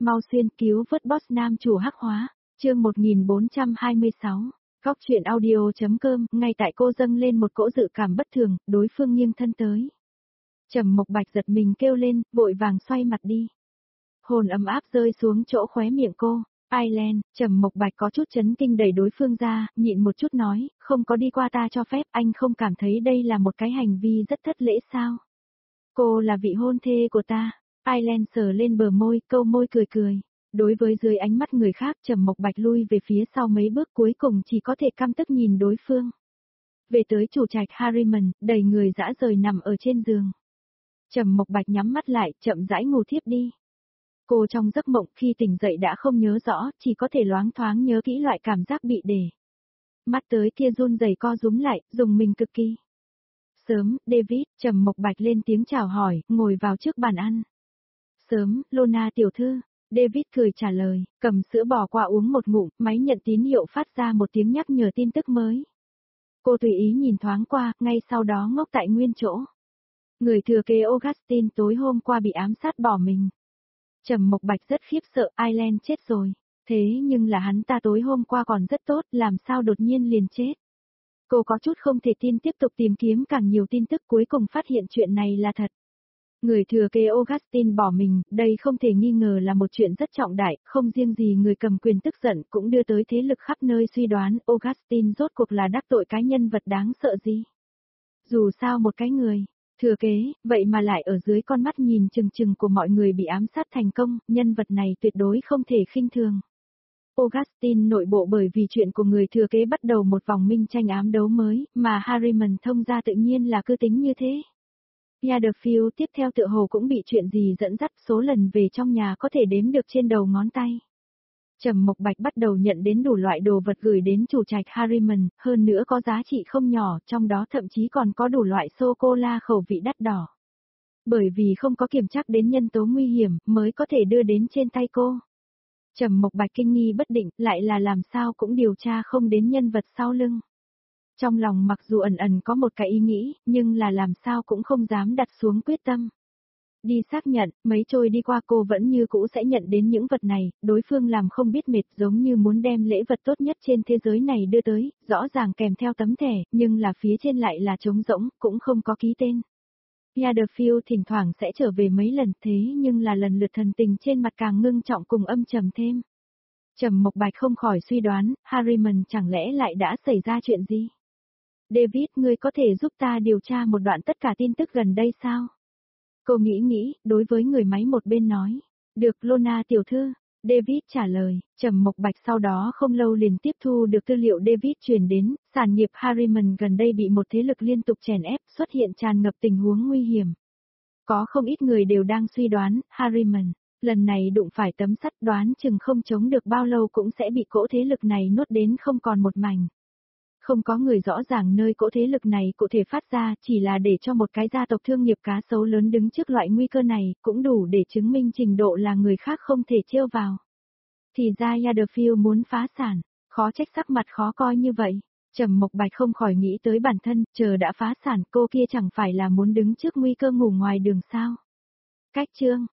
mau xuyên cứu vớt boss nam chủ hắc hóa, chương 1426, góc chuyện audio.com, ngay tại cô dâng lên một cỗ dự cảm bất thường, đối phương nghiêng thân tới. Trầm Mộc Bạch giật mình kêu lên, vội vàng xoay mặt đi. Hồn ấm áp rơi xuống chỗ khóe miệng cô. Island, Trầm Mộc Bạch có chút chấn kinh đẩy đối phương ra, nhịn một chút nói, không có đi qua ta cho phép, anh không cảm thấy đây là một cái hành vi rất thất lễ sao? Cô là vị hôn thê của ta. Island sờ lên bờ môi, câu môi cười cười. Đối với dưới ánh mắt người khác, Trầm Mộc Bạch lui về phía sau mấy bước, cuối cùng chỉ có thể căm tức nhìn đối phương. Về tới chủ trạch Harriman, đầy người dã rời nằm ở trên giường. Trầm Mộc Bạch nhắm mắt lại, chậm rãi ngủ thiếp đi. Cô trong giấc mộng khi tỉnh dậy đã không nhớ rõ, chỉ có thể loáng thoáng nhớ kỹ loại cảm giác bị để. Mắt tới kia run rẩy co rúm lại, dùng mình cực kỳ. Sớm, David, Trầm Mộc Bạch lên tiếng chào hỏi, ngồi vào trước bàn ăn. Sớm, Lona tiểu thư, David cười trả lời, cầm sữa bò qua uống một ngụm, máy nhận tín hiệu phát ra một tiếng nhắc nhở tin tức mới. Cô tùy ý nhìn thoáng qua, ngay sau đó ngốc tại nguyên chỗ. Người thừa kế Augustine tối hôm qua bị ám sát bỏ mình. Trầm Mộc Bạch rất khiếp sợ, Island chết rồi. Thế nhưng là hắn ta tối hôm qua còn rất tốt, làm sao đột nhiên liền chết. Cô có chút không thể tin, tiếp tục tìm kiếm càng nhiều tin tức, cuối cùng phát hiện chuyện này là thật. Người thừa kế Augustine bỏ mình, đây không thể nghi ngờ là một chuyện rất trọng đại, không riêng gì người cầm quyền tức giận cũng đưa tới thế lực khắp nơi suy đoán Augustine rốt cuộc là đắc tội cái nhân vật đáng sợ gì. Dù sao một cái người thừa kế, vậy mà lại ở dưới con mắt nhìn chừng chừng của mọi người bị ám sát thành công, nhân vật này tuyệt đối không thể khinh thường. Augustine nội bộ bởi vì chuyện của người thừa kế bắt đầu một vòng minh tranh ám đấu mới, mà Harriman thông ra tự nhiên là cứ tính như thế. Yadderfield tiếp theo tựa hồ cũng bị chuyện gì dẫn dắt, số lần về trong nhà có thể đếm được trên đầu ngón tay. Trầm Mộc Bạch bắt đầu nhận đến đủ loại đồ vật gửi đến chủ trạch Harriman, hơn nữa có giá trị không nhỏ, trong đó thậm chí còn có đủ loại sô-cô-la khẩu vị đắt đỏ. Bởi vì không có kiểm chắc đến nhân tố nguy hiểm, mới có thể đưa đến trên tay cô. Trầm Mộc Bạch kinh nghi bất định, lại là làm sao cũng điều tra không đến nhân vật sau lưng. Trong lòng mặc dù ẩn ẩn có một cái ý nghĩ, nhưng là làm sao cũng không dám đặt xuống quyết tâm. Đi xác nhận, mấy trôi đi qua cô vẫn như cũ sẽ nhận đến những vật này, đối phương làm không biết mệt, giống như muốn đem lễ vật tốt nhất trên thế giới này đưa tới, rõ ràng kèm theo tấm thẻ, nhưng là phía trên lại là trống rỗng, cũng không có ký tên. Yadderfield thỉnh thoảng sẽ trở về mấy lần, thế nhưng là lần lượt thần tình trên mặt càng ngưng trọng cùng âm trầm thêm. Trầm Mộc Bạch không khỏi suy đoán, Harriman chẳng lẽ lại đã xảy ra chuyện gì? David, ngươi có thể giúp ta điều tra một đoạn tất cả tin tức gần đây sao? Cô nghĩ, đối với người máy một bên nói. Được, Lona tiểu thư. David trả lời, Trầm Mộc Bạch sau đó không lâu liền tiếp thu được tư liệu David truyền đến, sản nghiệp Harriman gần đây bị một thế lực liên tục chèn ép, xuất hiện tràn ngập tình huống nguy hiểm. Có không ít người đều đang suy đoán, Harriman, lần này đụng phải tấm sắt, đoán chừng không chống được bao lâu cũng sẽ bị cỗ thế lực này nuốt đến không còn một mảnh. Không có người rõ ràng nơi cỗ thế lực này cụ thể phát ra, chỉ là để cho một cái gia tộc thương nghiệp cá sấu lớn đứng trước loại nguy cơ này, cũng đủ để chứng minh trình độ là người khác không thể trêu vào. Thì ra Yadderfield muốn phá sản, khó trách sắc mặt khó coi như vậy. Trầm Mộc Bạch không khỏi nghĩ tới bản thân, chờ đã phá sản cô kia chẳng phải là muốn đứng trước nguy cơ ngủ ngoài đường sao. Cách chương.